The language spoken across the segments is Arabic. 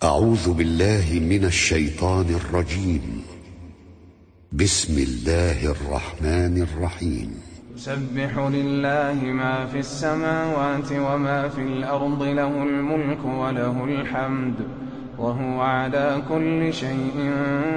أعوذ بالله من الشيطان الرجيم. بسم الله الرحمن الرحيم. يسبح لله ما في السماوات وما في الأرض، له الملك وله الحمد وهو على كل شيء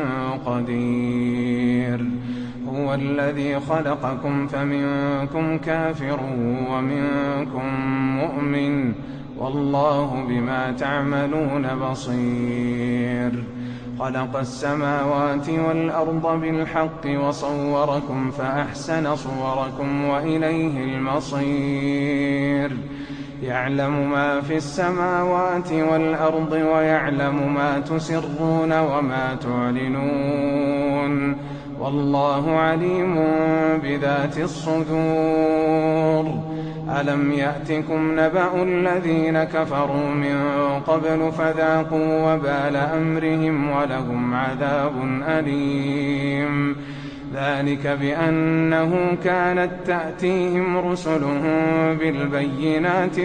قدير. هو الذي خلقكم فمنكم كافر ومنكم مؤمن، والله بما تعملون بصير. خلق السماوات والأرض بالحق وصوركم فأحسن صوركم وإليه المصير. يعلم ما في السماوات والأرض ويعلم ما تسرون وما تعلنون، والله عليم بذات الصدور. ألم يأتكم نبأ الذين كفروا من قبل فذاقوا وبال أمرهم ولهم عذاب أليم. ذلك بأنه كانت تأتيهم رسلهم بالبينات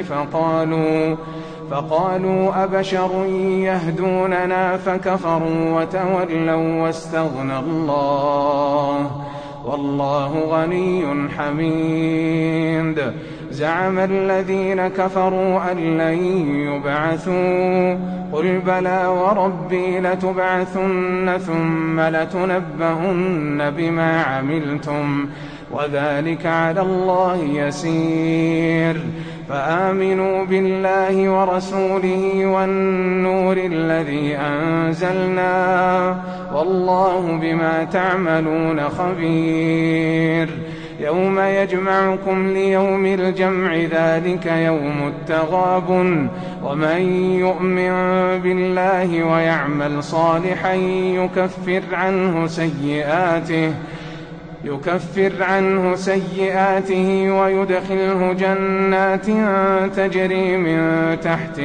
فقالوا أبشر يهدوننا فكفروا وتولوا واستغنى الله، والله غني حميد. زعم الذين كفروا أن لن يبعثوا، قل بلى وربي لتبعثن ثم لتنبؤن بما عملتم، وذلك على الله يسير. فآمنوا بالله ورسوله والنور الذي أنزلنا، والله بما تعملون خبير. يوم يجمعكم ليوم الجمع، ذلك يوم التغابن. ومن يؤمن بالله ويعمل صالحا يكفر عنه سيئاته ويدخله جنات تجري من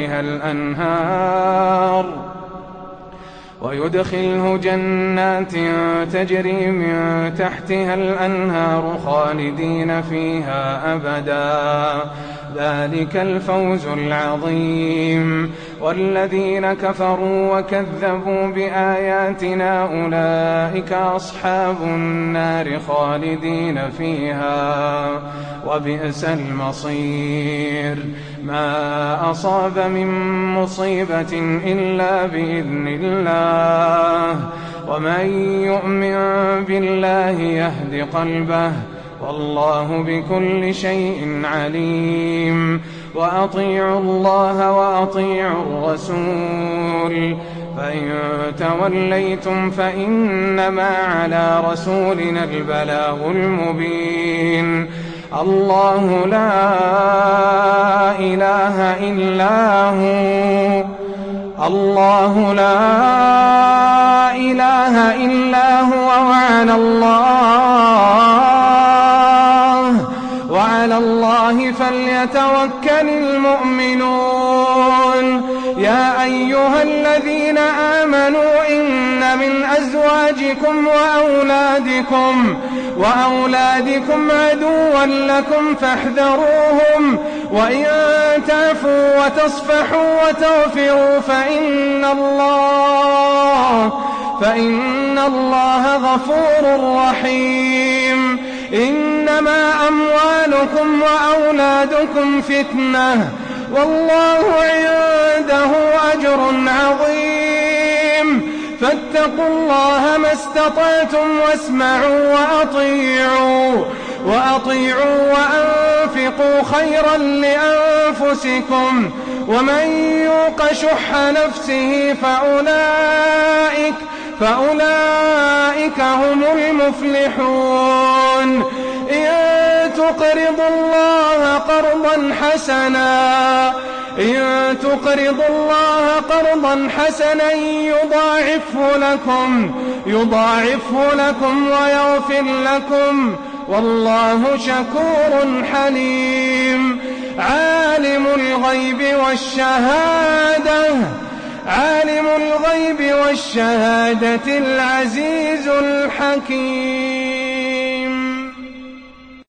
تحتها الأنهار خالدين فيها أبدا، ذلك الفوز العظيم. والذين كفروا وكذبوا بآياتنا أولئك أصحاب النار خالدين فيها، وبئس المصير. ما أصاب من مصيبة إلا بإذن الله، ومن يؤمن بالله يهد قلبه، والله بكل شيء عليم. وأطيعوا الله وأطيعوا الرسول، فإن توليتم فإنما على رسولنا البلاغ المبين. الله لا إله إلا هو وعلى الله فليتوكل المؤمنون. يا أيها الذين آمنوا إن من أزواجكم وأولادكم عدوا لكم فاحذروهم، وإن تعفوا وتصفحوا وتغفروا فإن الله غفور رحيم. إنما أموالكم وأولادكم فتنة، والله عنده أجر عظيم. فاتقوا الله ما استطعتم واسمعوا وأطيعوا وأنفقوا خيرا لأنفسكم، ومن يوق شح نفسه فأولئك هم المفلحون. إن تقرضوا الله قرضا حسنا يضاعفه لكم ويغفر لكم، والله شكور حليم. عالم الغيب والشهادة العزيز الحكيم.